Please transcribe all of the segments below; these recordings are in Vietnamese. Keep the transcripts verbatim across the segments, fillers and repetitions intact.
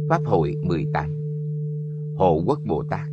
Pháp hội mười tám. Hộ Quốc Bồ Tát.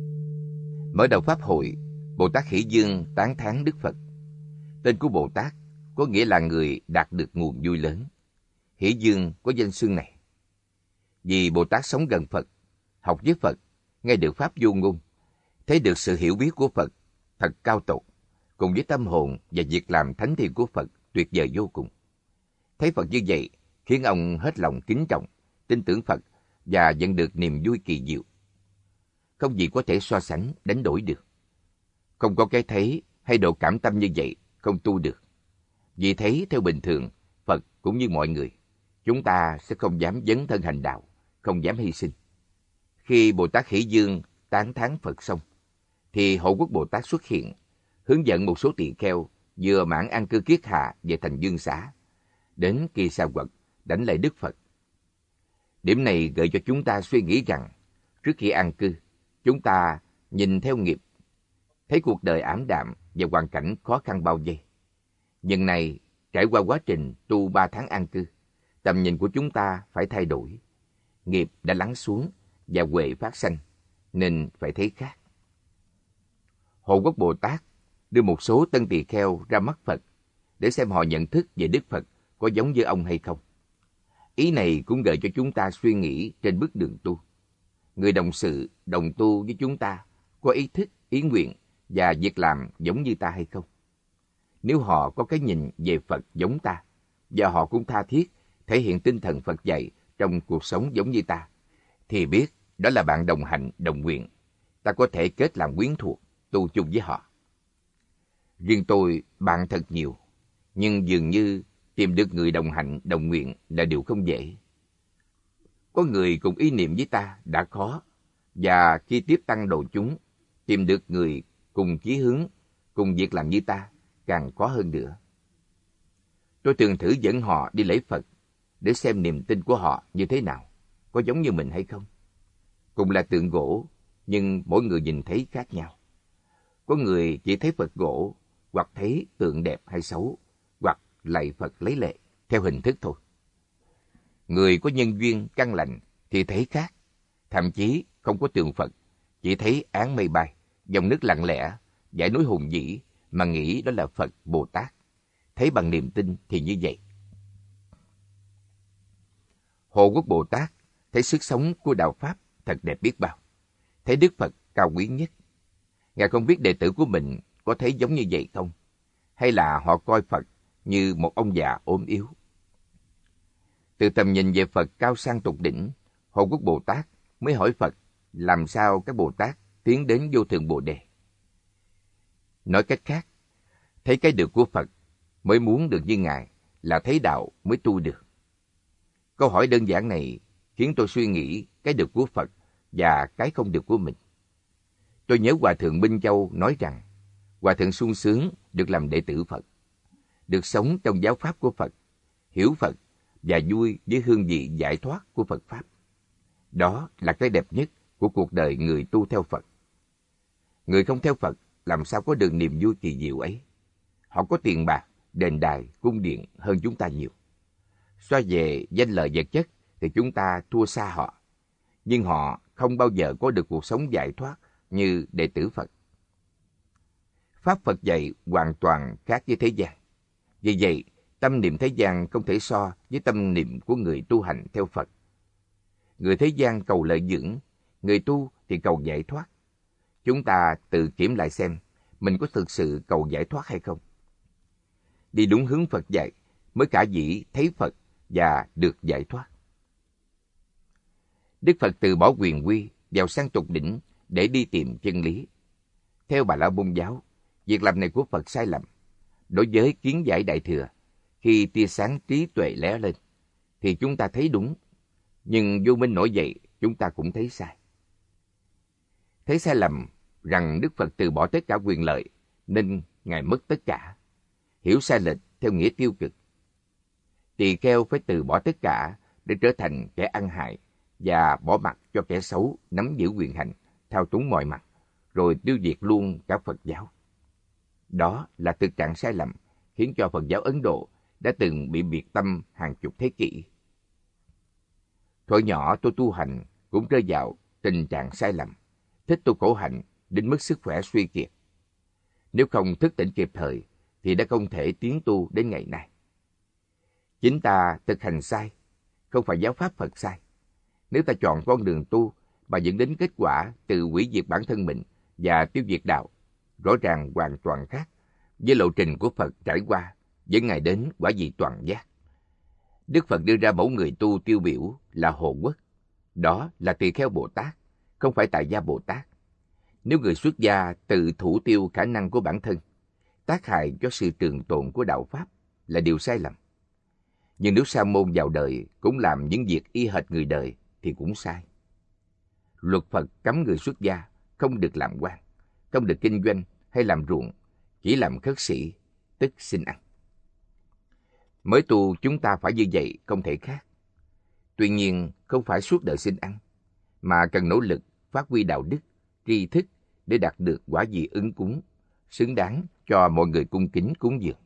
Mở đầu Pháp hội, Bồ Tát Hỷ Dương tán thán Đức Phật. Tên của Bồ Tát có nghĩa là người đạt được nguồn vui lớn. Hỷ Dương có danh xưng này vì Bồ Tát sống gần Phật, học với Phật, nghe được Pháp vô ngôn, thấy được sự hiểu biết của Phật thật cao tột, cùng với tâm hồn và việc làm thánh thiện của Phật tuyệt vời vô cùng. Thấy Phật như vậy khiến ông hết lòng kính trọng, tin tưởng Phật và nhận được niềm vui kỳ diệu. Không gì có thể so sánh, đánh đổi được. Không có cái thấy hay độ cảm tâm như vậy, không tu được. Vì thấy theo bình thường, Phật cũng như mọi người, chúng ta sẽ không dám dấn thân hành đạo, không dám hy sinh. Khi Bồ Tát Hỷ Dương tán thán Phật xong, thì Hộ Quốc Bồ Tát xuất hiện, hướng dẫn một số tỳ kheo vừa mãn an cư kiết hạ về thành Dương Xá, đến Kỳ Xà Quật đảnh lễ Đức Phật. Điểm này gợi cho chúng ta suy nghĩ rằng, trước khi an cư, chúng ta nhìn theo nghiệp, thấy cuộc đời ảm đạm và hoàn cảnh khó khăn bao vây. Nhưng này, trải qua quá trình tu ba tháng an cư, tầm nhìn của chúng ta phải thay đổi. Nghiệp đã lắng xuống và huệ phát sanh, nên phải thấy khác. Hộ Quốc Bồ Tát đưa một số tân tỳ kheo ra mắt Phật để xem họ nhận thức về Đức Phật có giống như ông hay không. Ý này cũng gợi cho chúng ta suy nghĩ trên bước đường tu. Người đồng sự, đồng tu với chúng ta có ý thức, ý nguyện và việc làm giống như ta hay không? Nếu họ có cái nhìn về Phật giống ta, và họ cũng tha thiết thể hiện tinh thần Phật dạy trong cuộc sống giống như ta, thì biết đó là bạn đồng hành, đồng nguyện. Ta có thể kết làm quyến thuộc, tu chung với họ. Riêng tôi, bạn thật nhiều, nhưng dường như tìm được người đồng hành, đồng nguyện là điều không dễ. Có người cùng ý niệm với ta đã khó, và khi tiếp tăng độ chúng, tìm được người cùng chí hướng, cùng việc làm như ta càng khó hơn nữa. Tôi thường thử dẫn họ đi lễ Phật để xem niềm tin của họ như thế nào, có giống như mình hay không. Cùng là tượng gỗ, nhưng mỗi người nhìn thấy khác nhau. Có người chỉ thấy Phật gỗ, hoặc thấy tượng đẹp hay xấu, hoặc lạy Phật lấy lệ, theo hình thức thôi. Người có nhân duyên căn lành thì thấy khác, thậm chí không có tượng Phật, chỉ thấy áng mây bay, dòng nước lặng lẽ, dãy núi hùng vĩ mà nghĩ đó là Phật Bồ Tát. Thấy bằng niềm tin thì như vậy. Hộ Quốc Bồ Tát thấy sức sống của đạo Pháp thật đẹp biết bao, thấy Đức Phật cao quý nhất. Ngài không biết đệ tử của mình có thấy giống như vậy không, hay là họ coi Phật như một ông già ốm yếu. Từ tầm nhìn về Phật cao sang tột đỉnh, Hộ Quốc Bồ Tát mới hỏi Phật làm sao các Bồ Tát tiến đến vô thượng Bồ Đề. Nói cách khác, thấy cái được của Phật mới muốn được như Ngài, là thấy đạo mới tu được. Câu hỏi đơn giản này khiến tôi suy nghĩ cái được của Phật và cái không được của mình. Tôi nhớ Hòa Thượng Minh Châu nói rằng, Hòa Thượng sung sướng được làm đệ tử Phật, được sống trong giáo pháp của Phật, hiểu Phật và vui với hương vị giải thoát của Phật Pháp. Đó là cái đẹp nhất của cuộc đời người tu theo Phật. Người không theo Phật làm sao có được niềm vui kỳ diệu ấy. Họ có tiền bạc, đền đài, cung điện hơn chúng ta nhiều. So về danh lợi vật chất thì chúng ta thua xa họ. Nhưng họ không bao giờ có được cuộc sống giải thoát như đệ tử Phật. Pháp Phật dạy hoàn toàn khác với thế gian. Vì vậy, tâm niệm thế gian không thể so với tâm niệm của người tu hành theo Phật. Người thế gian cầu lợi dưỡng, người tu thì cầu giải thoát. Chúng ta tự kiểm lại xem mình có thực sự cầu giải thoát hay không. Đi đúng hướng Phật dạy mới khả dĩ thấy Phật và được giải thoát. Đức Phật từ bỏ quyền uy vào sang tục đỉnh để đi tìm chân lý. Theo Bà La Môn giáo, việc làm này của Phật sai lầm. Đối với kiến giải Đại Thừa, khi tia sáng trí tuệ lóe lên, thì chúng ta thấy đúng, nhưng vô minh nổi dậy, chúng ta cũng thấy sai. Thấy sai lầm rằng Đức Phật từ bỏ tất cả quyền lợi, nên Ngài mất tất cả. Hiểu sai lệch theo nghĩa tiêu cực. Tỳ kheo phải từ bỏ tất cả để trở thành kẻ ăn hại và bỏ mặc cho kẻ xấu nắm giữ quyền hành, thao túng mọi mặt, rồi tiêu diệt luôn cả Phật giáo. Đó là thực trạng sai lầm khiến cho Phật giáo Ấn Độ đã từng bị biệt tâm hàng chục thế kỷ. Thuở nhỏ tôi tu hành cũng rơi vào tình trạng sai lầm, thích tu khổ hạnh đến mức sức khỏe suy kiệt. Nếu không thức tỉnh kịp thời thì đã không thể tiến tu đến ngày nay. Chính ta thực hành sai, không phải giáo pháp Phật sai. Nếu ta chọn con đường tu mà dẫn đến kết quả từ hủy diệt bản thân mình và tiêu diệt đạo, rõ ràng hoàn toàn khác với lộ trình của Phật trải qua dẫn Ngài đến quả vị toàn giác. Đức Phật đưa ra mẫu người tu tiêu biểu là Hộ Quốc. Đó là Tỳ Kheo Bồ Tát, không phải Tại Gia Bồ Tát. Nếu người xuất gia tự thủ tiêu khả năng của bản thân, tác hại cho sự trường tồn của đạo Pháp là điều sai lầm. Nhưng nếu sa môn vào đời cũng làm những việc y hệt người đời thì cũng sai. Luật Phật cấm người xuất gia không được làm quan, không được kinh doanh hay làm ruộng, chỉ làm khất sĩ, tức xin ăn. Mới tu chúng ta phải như vậy không thể khác. Tuy nhiên không phải suốt đời xin ăn, mà cần nỗ lực phát huy đạo đức, tri thức để đạt được quả vị ứng cúng, xứng đáng cho mọi người cung kính cúng dường.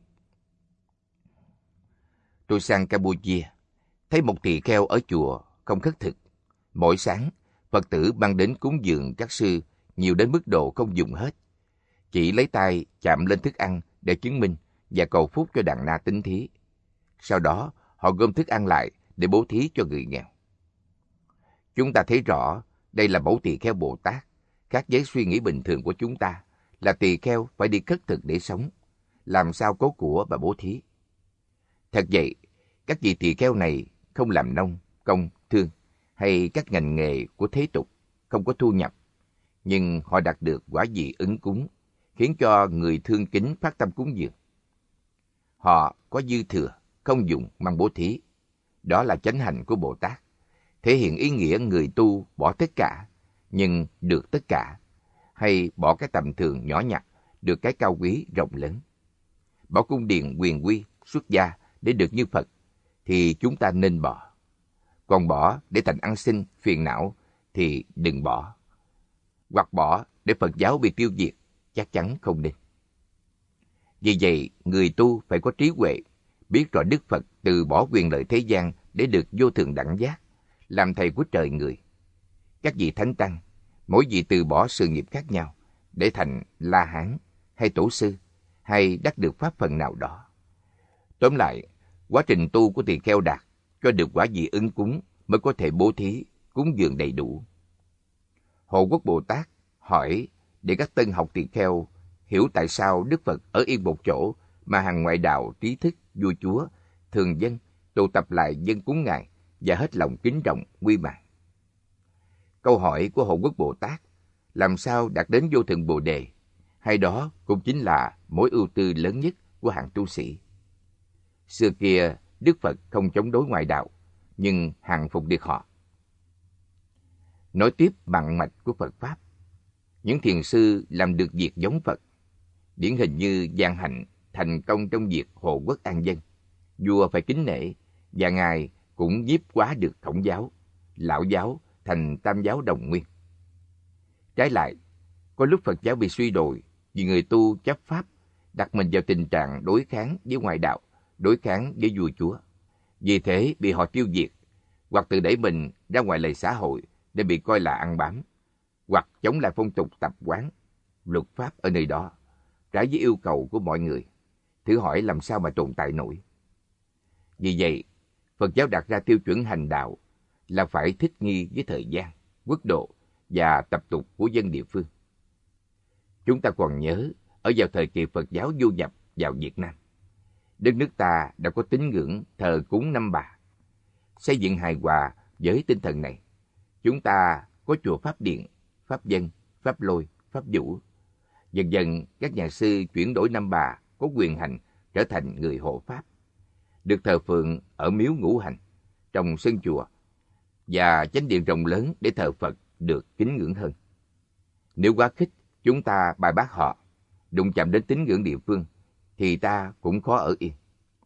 Tôi sang Campuchia, thấy một tỳ kheo ở chùa không khất thực. Mỗi sáng, Phật tử mang đến cúng dường các sư nhiều đến mức độ không dùng hết. Chỉ lấy tay chạm lên thức ăn để chứng minh và cầu phúc cho đàn na tín thí. Sau đó, họ gom thức ăn lại để bố thí cho người nghèo. Chúng ta thấy rõ đây là mẫu tỳ kheo Bồ Tát, khác với suy nghĩ bình thường của chúng ta là tỳ kheo phải đi khất thực để sống, làm sao có của và bố thí. Thật vậy, các vị tỳ kheo này không làm nông, công, thương hay các ngành nghề của thế tục, không có thu nhập, nhưng họ đạt được quả vị ứng cúng, khiến cho người thương kính phát tâm cúng dường. Họ có dư thừa, không dùng mang bố thí. Đó là chánh hành của Bồ Tát, thể hiện ý nghĩa người tu bỏ tất cả, nhưng được tất cả, hay bỏ cái tầm thường nhỏ nhặt, được cái cao quý rộng lớn. Bỏ cung điện quyền quy, xuất gia để được như Phật, thì chúng ta nên bỏ. Còn bỏ để thành ăn xin, phiền não, thì đừng bỏ. Hoặc bỏ để Phật giáo bị tiêu diệt, chắc chắn không nên. Vì vậy, người tu phải có trí huệ, biết rõ Đức Phật từ bỏ quyền lợi thế gian để được vô thượng đẳng giác, làm thầy của trời người. Các vị thánh tăng, mỗi vị từ bỏ sự nghiệp khác nhau để thành La Hán hay Tổ sư, hay đắc được pháp phần nào đó. Tóm lại, quá trình tu của tỳ kheo đạt cho được quả vị ứng cúng mới có thể bố thí, cúng dường đầy đủ. Hộ Quốc Bồ Tát hỏi để các tân học tỳ kheo hiểu tại sao Đức Phật ở yên một chỗ mà hàng ngoại đạo, trí thức, vua chúa, thường dân tụ tập lại dâng cúng Ngài và hết lòng kính trọng, quy mạng. Câu hỏi của Hộ Quốc Bồ Tát làm sao đạt đến vô thượng Bồ Đề, hay đó cũng chính là mối ưu tư lớn nhất của hàng tu sĩ. Xưa kia, Đức Phật không chống đối ngoại đạo, nhưng hàng phục được họ. Nói tiếp bằng mạch của Phật Pháp, những thiền sư làm được việc giống Phật, điển hình như Giang Hạnh thành công trong việc hộ quốc an dân, vua phải kính nể, và Ngài cũng nhiếp hóa được Khổng giáo, Lão giáo thành Tam giáo đồng nguyên. Trái lại, có lúc Phật giáo bị suy đồi vì người tu chấp pháp, đặt mình vào tình trạng đối kháng với ngoại đạo, đối kháng với vua chúa. Vì thế bị họ tiêu diệt, hoặc tự đẩy mình ra ngoài lề xã hội để bị coi là ăn bám, hoặc chống lại phong tục tập quán, luật pháp ở nơi đó, trái với yêu cầu của mọi người. Thử hỏi làm sao mà tồn tại nổi. Vì vậy, Phật giáo đặt ra tiêu chuẩn hành đạo là phải thích nghi với thời gian, quốc độ và tập tục của dân địa phương. Chúng ta còn nhớ, ở vào thời kỳ Phật giáo du nhập vào Việt Nam, đất nước ta đã có tín ngưỡng thờ cúng năm bà. Xây dựng hài hòa với tinh thần này, chúng ta có chùa Pháp Điện, Pháp Dân, Pháp Lôi, Pháp Vũ. Dần dần, các nhà sư chuyển đổi năm bà có quyền hành trở thành người hộ Pháp, được thờ phượng ở miếu ngũ hành, trong sân chùa, và chánh điện rộng lớn để thờ Phật được kính ngưỡng hơn. Nếu quá khích, chúng ta bài bác họ, đụng chạm đến tín ngưỡng địa phương, thì ta cũng khó ở yên.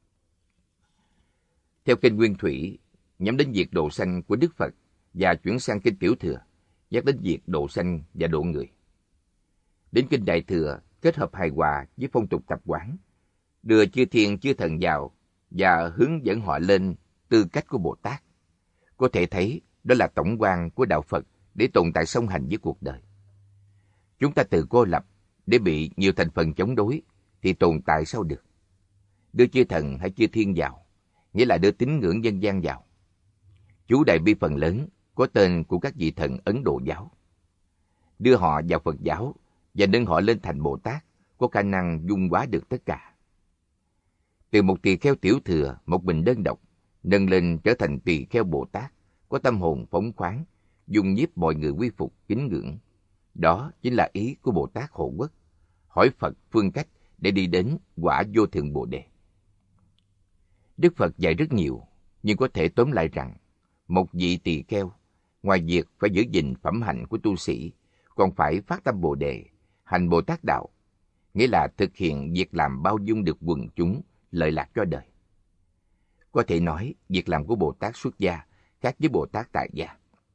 Theo kinh Nguyên Thủy, nhắm đến việc độ sanh của Đức Phật và chuyển sang kinh Tiểu Thừa, nhắc đến việc độ sanh và độ người. Đến kinh Đại Thừa kết hợp hài hòa với phong tục tập quán, đưa chư thiên chư thần vào và hướng dẫn họ lên tư cách của Bồ Tát. Có thể thấy đó là tổng quan của đạo Phật để tồn tại song hành với cuộc đời. Chúng ta tự cô lập để bị nhiều thành phần chống đối thì tồn tại sao được? Đưa chư thần hay chư thiên vào, nghĩa là đưa tín ngưỡng dân gian vào. Chú đại bi phần lớn có tên của các vị thần Ấn Độ giáo. Đưa họ vào Phật giáo và nâng họ lên thành Bồ Tát có khả năng dung hóa được tất cả. Từ một tỳ kheo tiểu thừa, một mình đơn độc, nâng lên trở thành tỳ kheo Bồ Tát, có tâm hồn phóng khoáng, dung nhiếp mọi người quy phục, kính ngưỡng. Đó chính là ý của Bồ Tát Hộ Quốc, hỏi Phật phương cách để đi đến quả vô thượng Bồ Đề. Đức Phật dạy rất nhiều, nhưng có thể tóm lại rằng, một vị tỳ kheo, ngoài việc phải giữ gìn phẩm hạnh của tu sĩ, còn phải phát tâm Bồ Đề, hành Bồ Tát đạo, nghĩa là thực hiện việc làm bao dung được quần chúng, lợi lạc cho đời. Có thể nói, việc làm của Bồ Tát xuất gia khác với Bồ Tát tại gia.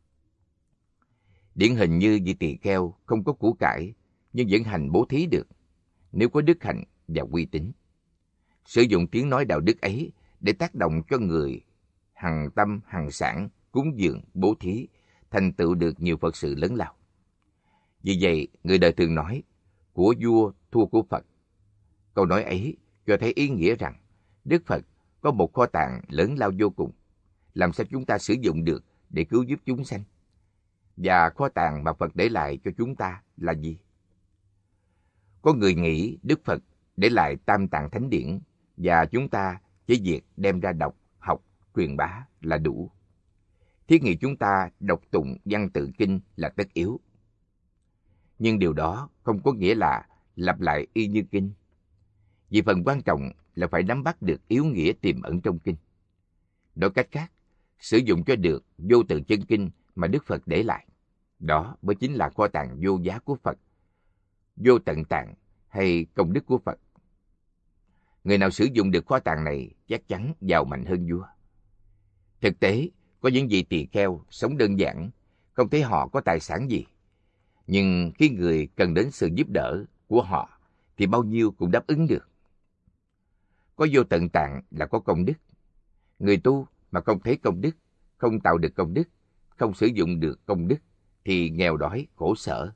Điển hình như vị tỳ kheo không có của cải, nhưng vẫn hành bố thí được, nếu có đức hạnh và uy tín. Sử dụng tiếng nói đạo đức ấy để tác động cho người hằng tâm hằng sản, cúng dường, bố thí, thành tựu được nhiều Phật sự lớn lao. Vì vậy, người đời thường nói, của vua thua của Phật. Câu nói ấy cho thấy ý nghĩa rằng, Đức Phật có một kho tàng lớn lao vô cùng. Làm sao chúng ta sử dụng được để cứu giúp chúng sanh? Và kho tàng mà Phật để lại cho chúng ta là gì? Có người nghĩ Đức Phật để lại Tam Tạng Thánh Điển và chúng ta chỉ việc đem ra đọc, học, truyền bá là đủ. Thiết nghĩ chúng ta đọc tụng văn tự kinh là tất yếu. Nhưng điều đó không có nghĩa là lặp lại y như kinh. Vì phần quan trọng là phải nắm bắt được yếu nghĩa tiềm ẩn trong kinh. Nói cách khác, sử dụng cho được vô tự chân kinh mà Đức Phật để lại. Đó mới chính là kho tàng vô giá của Phật, vô tận tạng hay công đức của Phật. Người nào sử dụng được kho tàng này chắc chắn giàu mạnh hơn vua. Thực tế, có những vị tỳ kheo sống đơn giản, không thấy họ có tài sản gì. Nhưng khi người cần đến sự giúp đỡ của họ thì bao nhiêu cũng đáp ứng được. Có vô tận tạng là có công đức. Người tu mà không thấy công đức, không tạo được công đức, không sử dụng được công đức thì nghèo đói, khổ sở.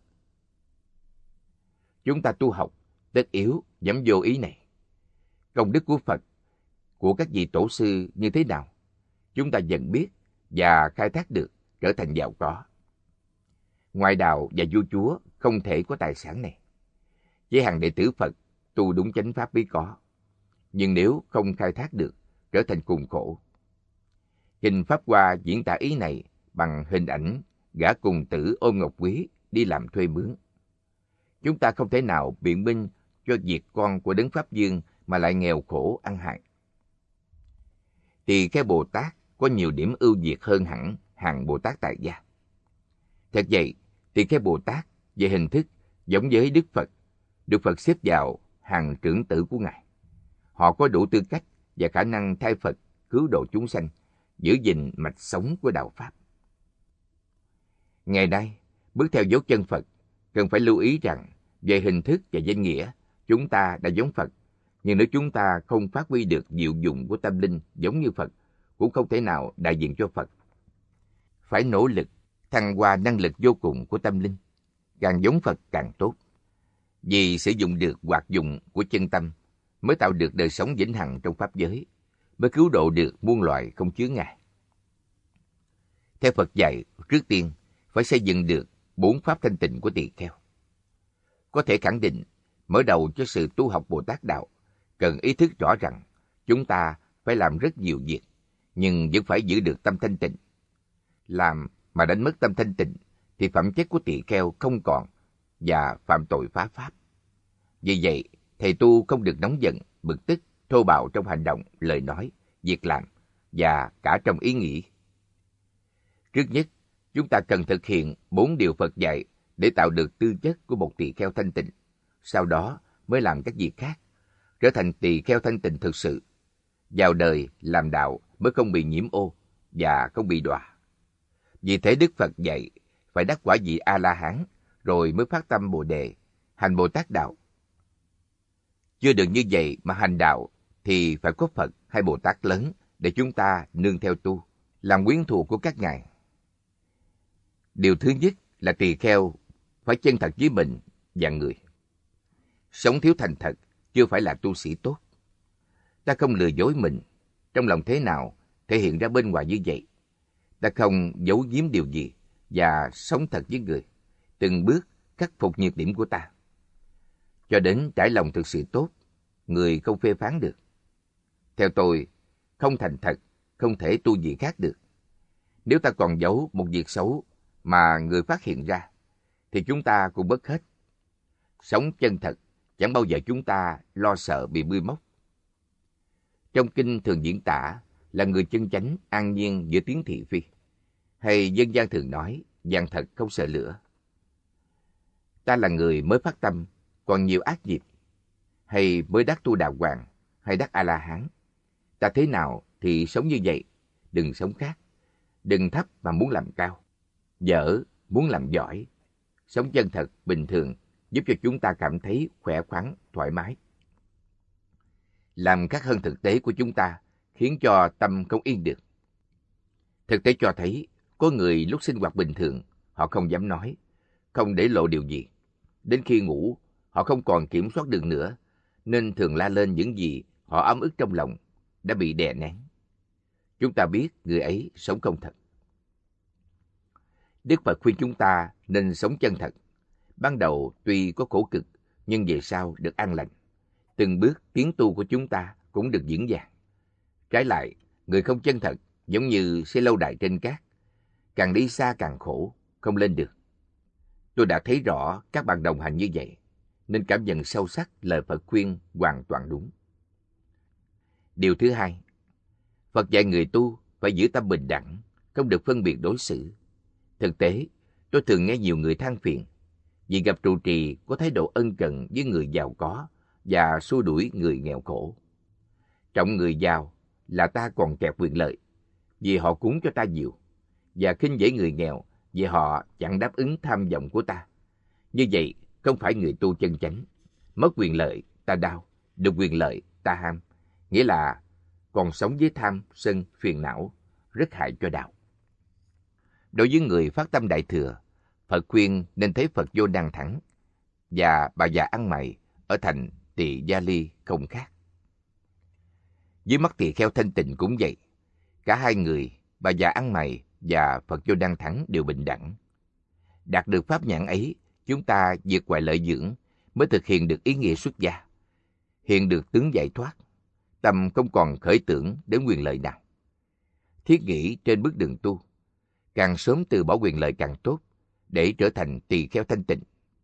Chúng ta tu học tất yếu nhắm vô ý này. Công đức của Phật, của các vị tổ sư như thế nào, chúng ta dần biết và khai thác được, trở thành giàu có. Ngoại đạo và vua chúa không thể có tài sản này. Chỉ hàng đệ tử Phật tu đúng chánh pháp mới có. Nhưng nếu không khai thác được, trở thành cùng khổ. Kinh Pháp Hoa diễn tả ý này bằng hình ảnh gã cùng tử ôm ngọc quý đi làm thuê mướn. Chúng ta không thể nào biện minh cho việc con của Đấng Pháp Dương mà lại nghèo khổ ăn hại. Tỳ kheo Bồ Tát có nhiều điểm ưu việt hơn hẳn hàng Bồ Tát tại gia. Thật vậy, tỳ kheo Bồ Tát về hình thức giống với Đức Phật, được Phật xếp vào hàng trưởng tử của Ngài. Họ có đủ tư cách và khả năng thay Phật cứu độ chúng sanh, giữ gìn mạch sống của đạo Pháp. Ngày nay, bước theo dấu chân Phật, cần phải lưu ý rằng về hình thức và danh nghĩa, chúng ta đã giống Phật. Nhưng nếu chúng ta không phát huy được diệu dụng của tâm linh giống như Phật, cũng không thể nào đại diện cho Phật. Phải nỗ lực thăng hoa năng lực vô cùng của tâm linh, càng giống Phật càng tốt. Vì sử dụng được hoạt dụng của chân tâm mới tạo được đời sống vĩnh hằng trong pháp giới, mới cứu độ được muôn loài không chướng ngại. Theo Phật dạy, trước tiên phải xây dựng được bốn pháp thanh tịnh của tỳ kheo. Có thể khẳng định, mở đầu cho sự tu học Bồ Tát đạo, cần ý thức rõ rằng chúng ta phải làm rất nhiều việc, nhưng vẫn phải giữ được tâm thanh tịnh. Làm mà đánh mất tâm thanh tịnh thì phẩm chất của tỳ kheo không còn và phạm tội phá pháp. Vì vậy, thầy tu không được nóng giận, bực tức, thô bạo trong hành động, lời nói, việc làm và cả trong ý nghĩ. Trước nhất, chúng ta cần thực hiện bốn điều Phật dạy để tạo được tư chất của một tỳ kheo thanh tịnh. Sau đó mới làm các việc khác, trở thành tỳ kheo thanh tịnh thực sự. Vào đời làm đạo mới không bị nhiễm ô và không bị đọa. Vì thế Đức Phật dạy phải đắc quả vị A-la-hán rồi mới phát tâm Bồ Đề, hành Bồ Tát đạo. Chưa được như vậy mà hành đạo thì phải có Phật hay Bồ Tát lớn để chúng ta nương theo tu, làm quyến thuộc của các ngài. Điều thứ nhất là tỳ kheo phải chân thật với mình và người. Sống thiếu thành thật chưa phải là tu sĩ tốt. Ta không lừa dối mình, trong lòng thế nào thể hiện ra bên ngoài như vậy. Ta không giấu giếm điều gì và sống thật với người, từng bước khắc phục nhược điểm của ta. Cho đến trải lòng thực sự tốt, người không phê phán được. Theo tôi, không thành thật, không thể tu gì khác được. Nếu ta còn giấu một việc xấu mà người phát hiện ra, thì chúng ta cũng mất hết. Sống chân thật, chẳng bao giờ chúng ta lo sợ bị bươi móc. Trong kinh thường diễn tả là người chân chánh an nhiên giữa tiếng thị phi. Hay dân gian thường nói, vàng thật không sợ lửa. Ta là người mới phát tâm, còn nhiều ác nghiệp. Hay mới đắc tu đà hoàng, hay đắc A-la-hán. Ta thế nào thì sống như vậy, đừng sống khác. Đừng thấp mà muốn làm cao, dở muốn làm giỏi. Sống chân thật, bình thường, giúp cho chúng ta cảm thấy khỏe khoắn, thoải mái. Làm khác hơn thực tế của chúng ta, khiến cho tâm không yên được. Thực tế cho thấy, có người lúc sinh hoạt bình thường, họ không dám nói, không để lộ điều gì. Đến khi ngủ, họ không còn kiểm soát được nữa, nên thường la lên những gì họ ấm ức trong lòng, đã bị đè nén. Chúng ta biết người ấy sống không thật. Đức Phật khuyên chúng ta nên sống chân thật. Ban đầu tuy có khổ cực, nhưng về sau được an lành. Từng bước tiến tu của chúng ta cũng được vững vàng. Trái lại, người không chân thật giống như xây lâu đài trên cát. Càng đi xa càng khổ, không lên được. Tôi đã thấy rõ các bạn đồng hành như vậy, nên cảm nhận sâu sắc lời Phật khuyên hoàn toàn đúng. Điều thứ hai, Phật dạy người tu phải giữ tâm bình đẳng, không được phân biệt đối xử. Thực tế, tôi thường nghe nhiều người than phiền vì gặp trụ trì có thái độ ân cần với người giàu có và xua đuổi người nghèo khổ. Trọng người giàu là ta còn kẹt quyền lợi vì họ cúng cho ta nhiều, và khinh dễ người nghèo vì họ chẳng đáp ứng tham vọng của ta. Như vậy không phải người tu chân chánh. Mất quyền lợi ta đau, được quyền lợi ta ham, nghĩa là còn sống với tham, sân, phiền não, rất hại cho đạo. Đối với người phát tâm đại thừa, Phật khuyên nên thấy Phật vô Đăng Thắng và bà già ăn mày ở thành Tỳ Gia Ly không khác. Dưới mắt tỳ kheo thanh tịnh cũng vậy. Cả hai người, bà già ăn mày và Phật vô Đăng Thắng đều bình đẳng. Đạt được pháp nhãn ấy, chúng ta vượt ngoài lợi dưỡng mới thực hiện được ý nghĩa xuất gia, hiện được tướng giải thoát, tâm không còn khởi tưởng đến quyền lợi nào. Thiết nghĩ trên bước đường tu, càng sớm từ bỏ quyền lợi càng tốt, để trở thành tỳ kheo thanh tịnh.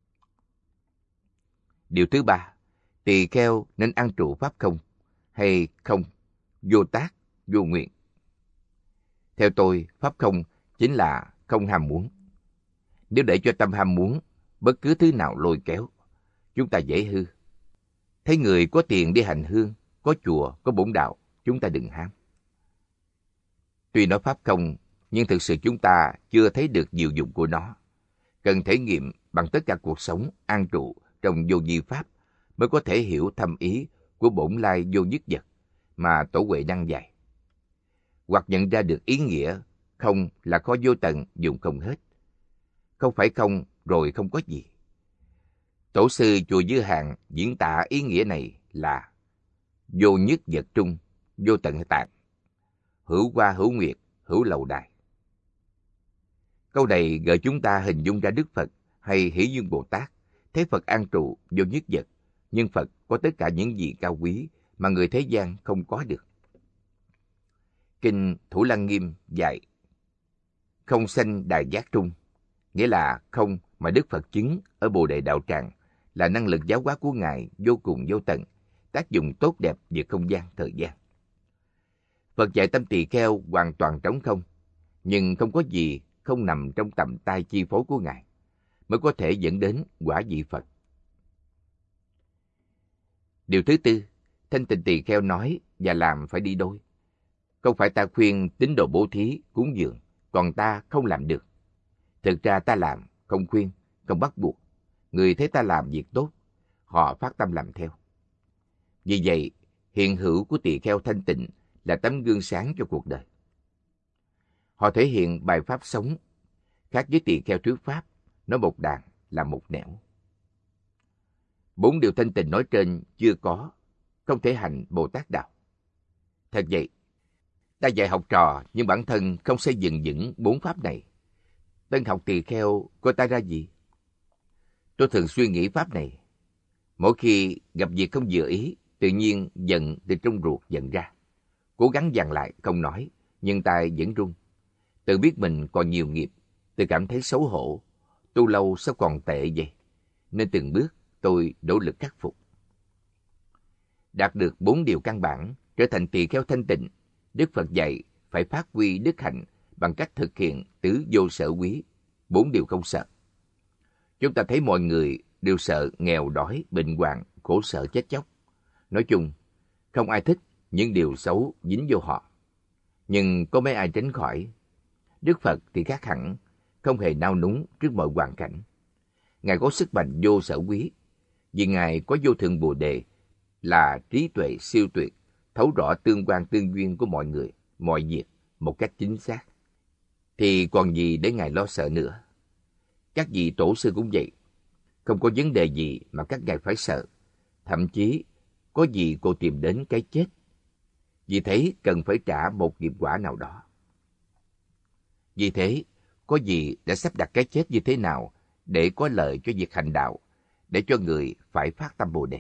Điều thứ ba, tỳ kheo nên an trụ pháp không, hay không, vô tác, vô nguyện. Theo tôi, pháp không chính là không ham muốn. Nếu để cho tâm ham muốn bất cứ thứ nào lôi kéo, chúng ta dễ hư. Thấy người có tiền đi hành hương, có chùa, có bổn đạo, chúng ta đừng ham. Tuy nói pháp không, nhưng thực sự chúng ta chưa thấy được diệu dụng của nó. Cần thể nghiệm bằng tất cả cuộc sống an trụ trong vô vi pháp mới có thể hiểu thâm ý của bổn lai vô nhất vật mà Tổ Huệ đăng dạy. Hoặc nhận ra được ý nghĩa không là có vô tận dùng không hết. Không phải không rồi không có gì. Tổ sư chùa Dư Hàng diễn tả ý nghĩa này là vô nhất vật trung, vô tận tạng, hữu hoa hữu nguyệt, hữu lầu đài. Câu này gợi chúng ta hình dung ra Đức Phật hay Hỷ Dương Bồ Tát, thấy Phật an trụ vô nhất vật, nhưng Phật có tất cả những gì cao quý mà người thế gian không có được. Kinh Thủ Lăng Nghiêm dạy không sanh đài giác trung, nghĩa là không mà Đức Phật chứng ở Bồ Đề Đạo Tràng là năng lực giáo hóa của Ngài vô cùng vô tận, tác dụng tốt đẹp về không gian, thời gian. Phật dạy tâm tỳ kheo hoàn toàn trống không, nhưng không có gì không nằm trong tầm tay chi phối của Ngài, mới có thể dẫn đến quả vị Phật. Điều thứ tư, thanh tịnh tỳ kheo nói và làm phải đi đôi. Không phải ta khuyên tín đồ bố thí, cúng dường, còn ta không làm được. Thực ra ta làm, không khuyên, không bắt buộc. Người thấy ta làm việc tốt, họ phát tâm làm theo. Vì vậy, hiện hữu của tỳ kheo thanh tịnh là tấm gương sáng cho cuộc đời. Họ thể hiện bài pháp sống, khác với tỳ kheo trước Pháp, nói một đàn là một nẻo. Bốn điều thanh tịnh nói trên chưa có, không thể hành Bồ Tát đạo. Thật vậy, ta dạy học trò nhưng bản thân không xây dựng vững bốn pháp này. Tân học tỳ kheo coi ta ra gì? Tôi thường suy nghĩ pháp này. Mỗi khi gặp việc không vừa ý, tự nhiên giận từ trong ruột giận ra. Cố gắng dằn lại không nói, nhưng tay vẫn run. Tự biết mình còn nhiều nghiệp, tự cảm thấy xấu hổ. Tu lâu sao còn tệ vậy? Nên từng bước tôi nỗ lực khắc phục. Đạt được bốn điều căn bản, trở thành tỳ kheo thanh tịnh, Đức Phật dạy phải phát huy đức hạnh bằng cách thực hiện tứ vô sở quý, bốn điều không sợ. Chúng ta thấy mọi người đều sợ nghèo đói, bệnh hoạn, khổ sở chết chóc. Nói chung, không ai thích những điều xấu dính vô họ. Nhưng có mấy ai tránh khỏi. Đức Phật thì khác hẳn, không hề nao núng trước mọi hoàn cảnh. Ngài có sức mạnh vô sở quý, vì Ngài có vô thượng Bồ Đề, là trí tuệ siêu tuyệt, thấu rõ tương quan tương duyên của mọi người, mọi việc một cách chính xác. Thì còn gì để Ngài lo sợ nữa. Các vị tổ sư cũng vậy, không có vấn đề gì mà các ngài phải sợ. Thậm chí, có gì cô tìm đến cái chết. Vì thế, cần phải trả một nghiệp quả nào đó. Vì thế, có gì đã sắp đặt cái chết như thế nào để có lợi cho việc hành đạo, để cho người phải phát tâm Bồ Đề.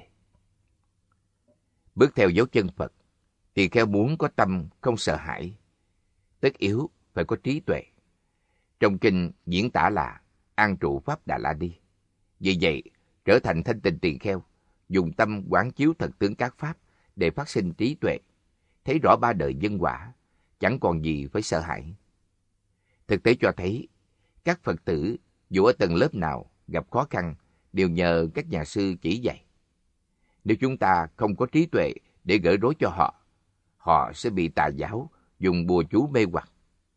Bước theo dấu chân Phật, tỳ kheo muốn có tâm không sợ hãi, tất yếu phải có trí tuệ. Trong kinh diễn tả là an trụ pháp Đà La Ni. Vì vậy, trở thành thanh tịnh tỳ kheo, dùng tâm quán chiếu thật tướng các pháp để phát sinh trí tuệ, thấy rõ ba đời nhân quả, chẳng còn gì phải sợ hãi. Thực tế cho thấy, các Phật tử dù ở tầng lớp nào gặp khó khăn đều nhờ các nhà sư chỉ dạy. Nếu chúng ta không có trí tuệ để gỡ rối cho họ, họ sẽ bị tà giáo dùng bùa chú mê hoặc.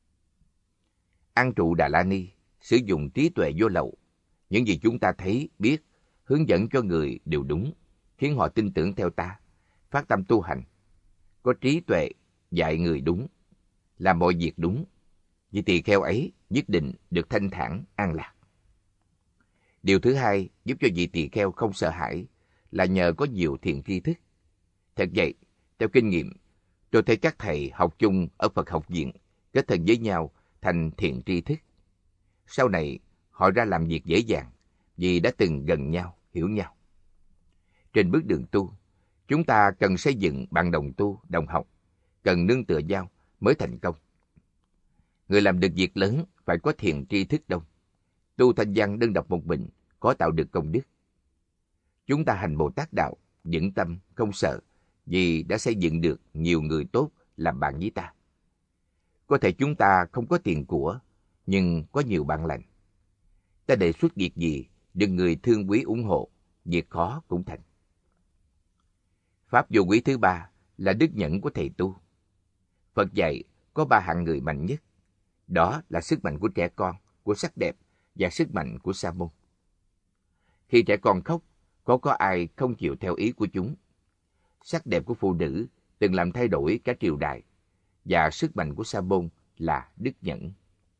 An trụ Đà La Ni sử dụng trí tuệ vô lậu. Những gì chúng ta thấy, biết, hướng dẫn cho người đều đúng, khiến họ tin tưởng theo ta, phát tâm tu hành. Có trí tuệ, dạy người đúng, làm mọi việc đúng. Vì tỳ kheo ấy nhất định được thanh thản, an lạc. Điều thứ hai giúp cho vị tỳ kheo không sợ hãi là nhờ có nhiều thiện tri thức. Thật vậy, theo kinh nghiệm, tôi thấy các thầy học chung ở Phật học viện kết thân với nhau thành thiện tri thức. Sau này, họ ra làm việc dễ dàng vì đã từng gần nhau, hiểu nhau. Trên bước đường tu, chúng ta cần xây dựng bạn đồng tu, đồng học, cần nương tựa nhau mới thành công. Người làm được việc lớn phải có thiện tri thức đông. Tu thanh văn đơn độc một mình có tạo được công đức. Chúng ta hành Bồ Tát đạo, vững tâm, không sợ, vì đã xây dựng được nhiều người tốt làm bạn với ta. Có thể chúng ta không có tiền của, nhưng có nhiều bạn lành. Ta đề xuất việc gì, được người thương quý ủng hộ, việc khó cũng thành. Pháp vô quý thứ ba là đức nhẫn của thầy tu. Phật dạy có ba hạng người mạnh nhất. Đó là sức mạnh của trẻ con, của sắc đẹp và sức mạnh của sa môn. Khi trẻ con khóc, có có ai không chịu theo ý của chúng. Sắc đẹp của phụ nữ từng làm thay đổi cả triều đại, và sức mạnh của sa môn là đức nhẫn.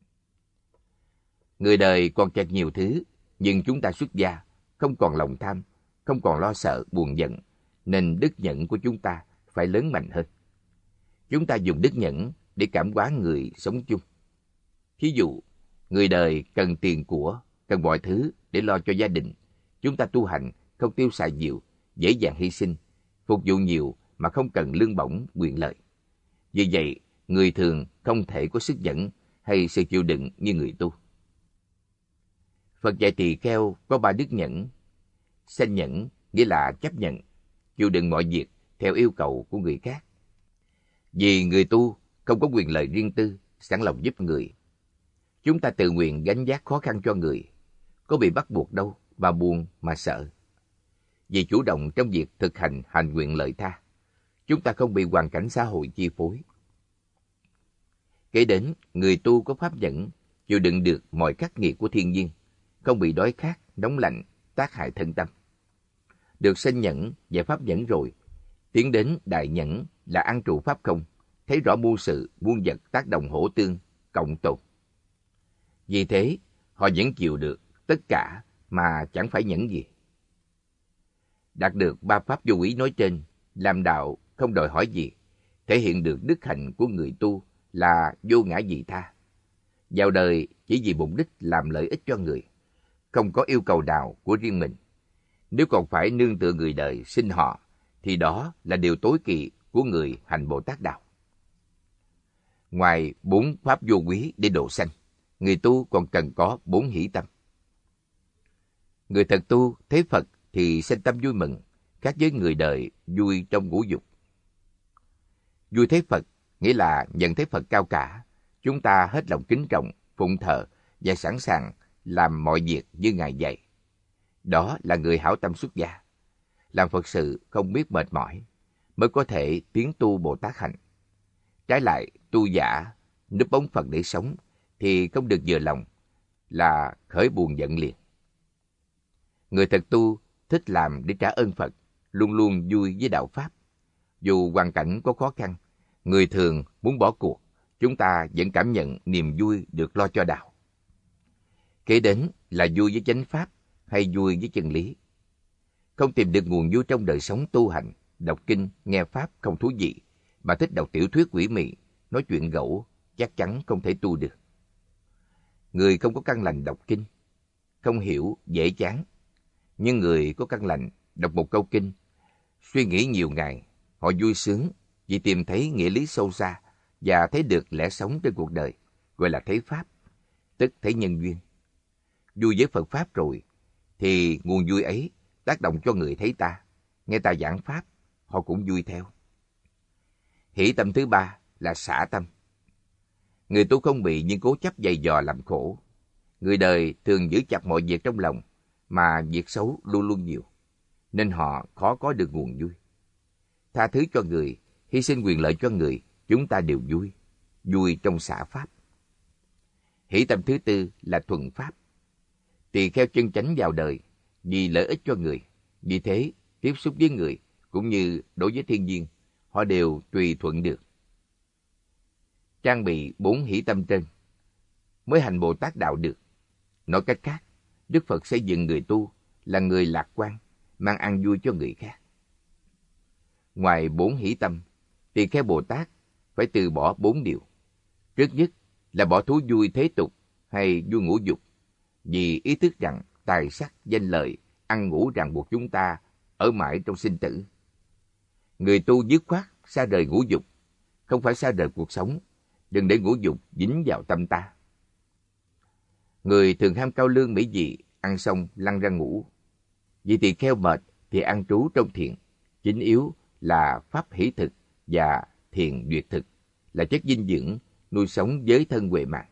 Người đời còn chật nhiều thứ, nhưng chúng ta xuất gia, không còn lòng tham, không còn lo sợ, buồn giận, nên đức nhẫn của chúng ta phải lớn mạnh hơn. Chúng ta dùng đức nhẫn để cảm hóa người sống chung. Thí dụ, người đời cần tiền của, cần mọi thứ để lo cho gia đình. Chúng ta tu hành, không tiêu xài nhiều, dễ dàng hy sinh, phục vụ nhiều mà không cần lương bổng, quyền lợi. Vì vậy, người thường không thể có sức dẫn hay sự chịu đựng như người tu. Phật dạy tỳ kheo có ba đức nhẫn. Sanh nhẫn nghĩa là chấp nhận, chịu đựng mọi việc theo yêu cầu của người khác. Vì người tu không có quyền lợi riêng tư, sẵn lòng giúp người. Chúng ta tự nguyện gánh vác khó khăn cho người, có bị bắt buộc đâu mà buồn mà sợ. Vì chủ động trong việc thực hành hành nguyện lợi tha, chúng ta không bị hoàn cảnh xã hội chi phối. Kể đến, người tu có pháp nhẫn, chịu đựng được mọi khắc nghiệt của thiên nhiên, không bị đói khát, nóng lạnh, tác hại thân tâm. Được sanh nhẫn và pháp nhẫn rồi, tiến đến đại nhẫn là an trụ pháp không, thấy rõ muôn sự, muôn vật tác động hỗ tương, cộng tồn. Vì thế, họ vẫn chịu được tất cả mà chẳng phải nhẫn gì. Đạt được ba pháp vô úy nói trên, làm đạo không đòi hỏi gì, thể hiện được đức hạnh của người tu là vô ngã vị tha. Vào đời chỉ vì mục đích làm lợi ích cho người, không có yêu cầu nào của riêng mình. Nếu còn phải nương tựa người đời sinh họ, thì đó là điều tối kỵ của người hành Bồ Tát Đạo. Ngoài bốn pháp vô úy để độ sanh, người tu còn cần có bốn hỷ tâm. Người thật tu thấy Phật thì sanh tâm vui mừng, khác với người đời vui trong ngũ dục. Vui thấy Phật nghĩa là nhận thấy Phật cao cả, chúng ta hết lòng kính trọng, phụng thờ và sẵn sàng làm mọi việc như Ngài dạy. Đó là người hảo tâm xuất gia. Làm Phật sự không biết mệt mỏi, mới có thể tiến tu Bồ Tát hạnh. Trái lại, tu giả, núp bóng Phật để sống, thì không được vừa lòng, là khởi buồn giận liền. Người thật tu thích làm để trả ơn Phật, luôn luôn vui với đạo Pháp. Dù hoàn cảnh có khó khăn, người thường muốn bỏ cuộc, chúng ta vẫn cảm nhận niềm vui được lo cho đạo. Kế đến là vui với chánh Pháp hay vui với chân lý. Không tìm được nguồn vui trong đời sống tu hành, đọc kinh, nghe Pháp không thú vị, mà thích đọc tiểu thuyết quỷ mị, nói chuyện gẫu, chắc chắn không thể tu được. Người không có căn lành đọc kinh, không hiểu, dễ chán. Nhưng người có căn lành đọc một câu kinh, suy nghĩ nhiều ngày, họ vui sướng vì tìm thấy nghĩa lý sâu xa và thấy được lẽ sống trên cuộc đời, gọi là thấy Pháp, tức thấy nhân duyên. Vui với Phật Pháp rồi, thì nguồn vui ấy tác động cho người thấy ta, nghe ta giảng Pháp, họ cũng vui theo. Hỷ tâm thứ ba là xả tâm. Người tu không bị nhưng cố chấp dày dò làm khổ. Người đời thường giữ chặt mọi việc trong lòng, mà việc xấu luôn luôn nhiều, nên họ khó có được nguồn vui. Tha thứ cho người, hy sinh quyền lợi cho người, chúng ta đều vui, vui trong xả Pháp. Hỷ tâm thứ tư là thuần Pháp. Tỳ kheo chân chánh vào đời, vì lợi ích cho người, vì thế tiếp xúc với người, cũng như đối với thiên nhiên, họ đều tùy thuận được. Trang bị bốn hỷ tâm trên, mới hành Bồ Tát Đạo được. Nói cách khác, Đức Phật xây dựng người tu là người lạc quan, mang an vui cho người khác. Ngoài bốn hỷ tâm, tỳ kheo Bồ Tát phải từ bỏ bốn điều. Trước nhất là bỏ thú vui thế tục hay vui ngũ dục, vì ý thức rằng tài sắc, danh lợi, ăn ngủ ràng buộc chúng ta ở mãi trong sinh tử. Người tu dứt khoát xa rời ngũ dục, không phải xa rời cuộc sống, đừng để ngũ dục dính vào tâm ta. Người thường ham cao lương mỹ vị, ăn xong lăn ra ngủ. Vì tỳ kheo mệt thì ăn trú trong thiền, chính yếu là pháp hỷ thực và thiền duyệt thực, là chất dinh dưỡng nuôi sống giới thân huệ mạng.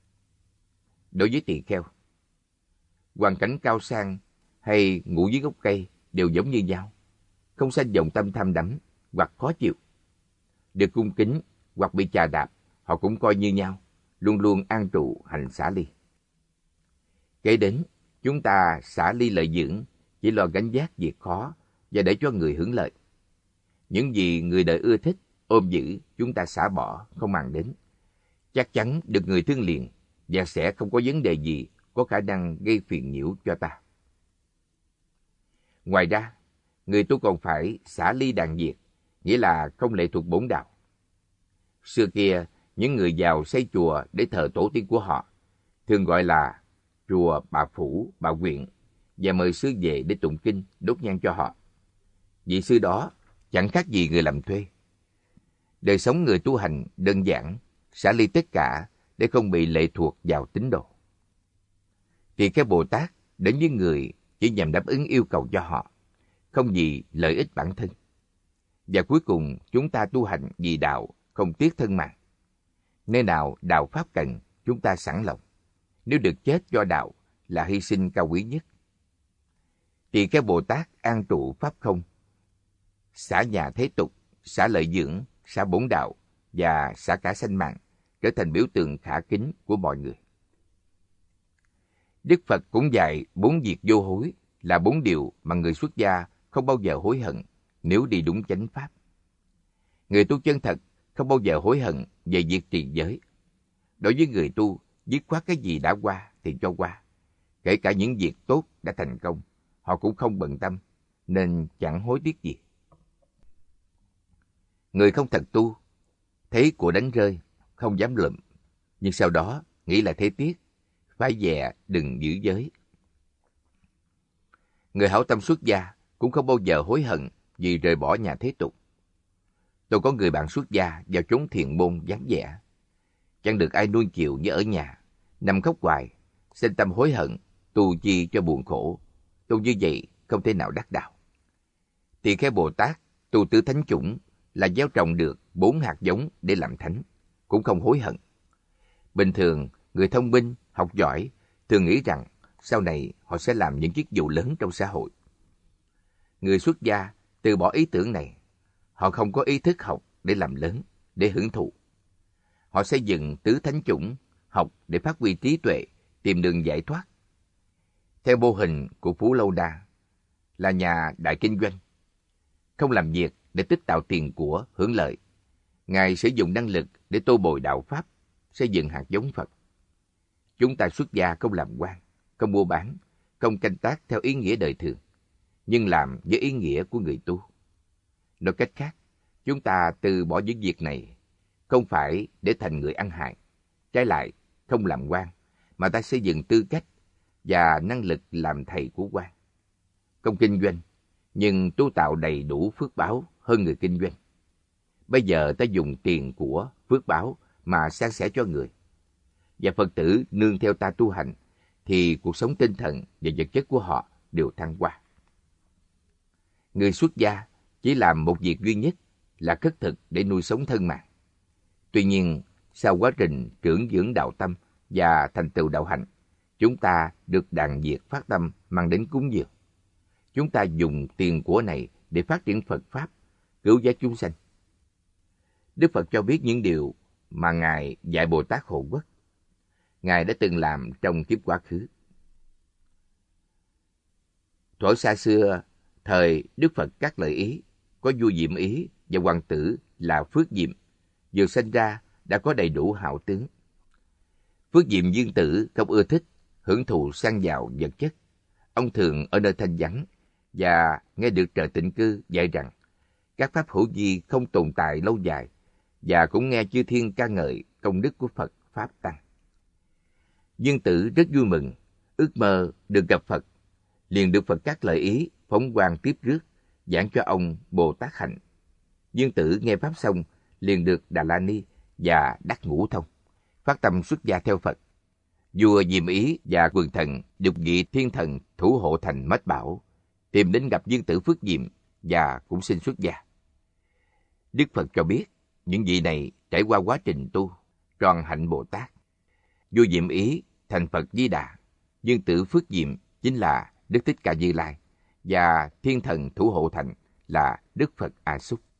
Đối với tỳ kheo, hoàn cảnh cao sang hay ngủ dưới gốc cây đều giống như nhau, không sanh vọng tâm tham đắm hoặc khó chịu. Được cung kính hoặc bị chà đạp, họ cũng coi như nhau, luôn luôn an trụ hành xả ly. Kế đến, chúng ta xả ly lợi dưỡng, chỉ lo gánh vác việc khó và để cho người hưởng lợi. Những gì người đời ưa thích, ôm giữ, chúng ta xả bỏ, không màng đến. Chắc chắn được người thương liền và sẽ không có vấn đề gì có khả năng gây phiền nhiễu cho ta. Ngoài ra, người tu còn phải xả ly đàn diệt, nghĩa là không lệ thuộc bổn đạo. Xưa kia, những người giàu xây chùa để thờ tổ tiên của họ, thường gọi là chùa bà Phủ, bà Quyện, và mời sư về để tụng kinh, đốt nhang cho họ. Vị sư đó chẳng khác gì người làm thuê. Đời sống người tu hành đơn giản, xả ly tất cả để không bị lệ thuộc vào tín đồ. Thì cái Bồ Tát đến với người chỉ nhằm đáp ứng yêu cầu cho họ, không vì lợi ích bản thân. Và cuối cùng chúng ta tu hành vì đạo, không tiếc thân mạng. Nơi nào đạo Pháp cần, chúng ta sẵn lòng. Nếu được chết cho đạo là hy sinh cao quý nhất. Thì cái Bồ Tát an trụ Pháp không, xả nhà thế tục, xả lợi dưỡng, xả bổn đạo và xả cả sanh mạng, trở thành biểu tượng khả kính của mọi người. Đức Phật cũng dạy bốn việc vô hối là bốn điều mà người xuất gia không bao giờ hối hận nếu đi đúng chánh Pháp. Người tu chân thật không bao giờ hối hận về việc trì giới. Đối với người tu, dứt khoát cái gì đã qua thì cho qua. Kể cả những việc tốt đã thành công, họ cũng không bận tâm, nên chẳng hối tiếc gì. Người không thật tu, thấy của đánh rơi, không dám lụm, nhưng sau đó nghĩ là thấy tiếc, phải dè đừng giữ giới. Người hảo tâm xuất gia cũng không bao giờ hối hận vì rời bỏ nhà thế tục. Tôi có người bạn xuất gia vào chốn thiền môn vắng vẻ, chẳng được ai nuôi chiều như ở nhà, nằm khóc hoài, sinh tâm hối hận, tu chi cho buồn khổ. Tu như vậy không thể nào đắc đạo. Tỳ Kheo Bồ Tát tu tứ thánh chủng là gieo trồng được bốn hạt giống để làm thánh, cũng không hối hận. Bình thường, người thông minh, học giỏi thường nghĩ rằng sau này họ sẽ làm những chức vụ lớn trong xã hội. Người xuất gia từ bỏ ý tưởng này. Họ không có ý thức học để làm lớn, để hưởng thụ. Họ xây dựng tứ thánh chủng, học để phát huy trí tuệ, tìm đường giải thoát. Theo mô hình của Phú Lâu Đa, là nhà đại kinh doanh, không làm việc để tích tạo tiền của, hưởng lợi. Ngài sử dụng năng lực để tô bồi đạo Pháp, xây dựng hạt giống Phật. Chúng ta xuất gia không làm quan, không mua bán, không canh tác theo ý nghĩa đời thường, nhưng làm với ý nghĩa của người tu. Nói cách khác, chúng ta từ bỏ những việc này, không phải để thành người ăn hại. Trái lại, không làm quan, mà ta xây dựng tư cách và năng lực làm thầy của quan. Không kinh doanh, nhưng tu tạo đầy đủ phước báo hơn người kinh doanh. Bây giờ ta dùng tiền của phước báo mà san sẻ cho người. Và Phật tử nương theo ta tu hành, thì cuộc sống tinh thần và vật chất của họ đều thăng hoa. Người xuất gia chỉ làm một việc duy nhất là khất thực để nuôi sống thân mạng. Tuy nhiên, sau quá trình trưởng dưỡng đạo tâm và thành tựu đạo hạnh, chúng ta được đàn diệt phát tâm mang đến cúng dường. Chúng ta dùng tiền của này để phát triển Phật Pháp, cứu vớt chúng sanh. Đức Phật cho biết những điều mà Ngài dạy Bồ Tát Hộ Quốc. Ngài đã từng làm trong kiếp quá khứ. Thuở xa xưa, thời Đức Phật Các Lợi Ý, có vua Diệm Ý và hoàng tử là Phước Diệm, vừa sinh ra đã có đầy đủ hảo tướng. Phước Diệm Dương Tử không ưa thích hưởng thụ sang giàu vật chất. Ông thường ở nơi thanh vắng và nghe được trời tịnh cư dạy rằng các pháp hữu vi không tồn tại lâu dài, và cũng nghe chư thiên ca ngợi công đức của Phật Pháp Tăng. Dương Tử rất vui mừng, ước mơ được gặp Phật, liền được Phật Các Lợi Ý phóng quang tiếp rước, giảng cho ông Bồ Tát Hạnh. Dương Tử nghe pháp xong, liền được Đà La Ni và đắc ngũ thông, phát tâm xuất gia theo Phật. Vua Diệm Ý và quần thần dục vị thiên thần thủ hộ thành Mách Bảo, tìm đến gặp Dương Tử Phước Diệm và cũng xin xuất gia. Đức Phật cho biết, những vị này trải qua quá trình tu, tròn hạnh Bồ Tát. Vua Diệm Ý thành Phật Di Đà, Dương Tử Phước Diệm chính là Đức Thích Ca Như Lai, và thiên thần thủ hộ thành là Đức Phật A Xúc.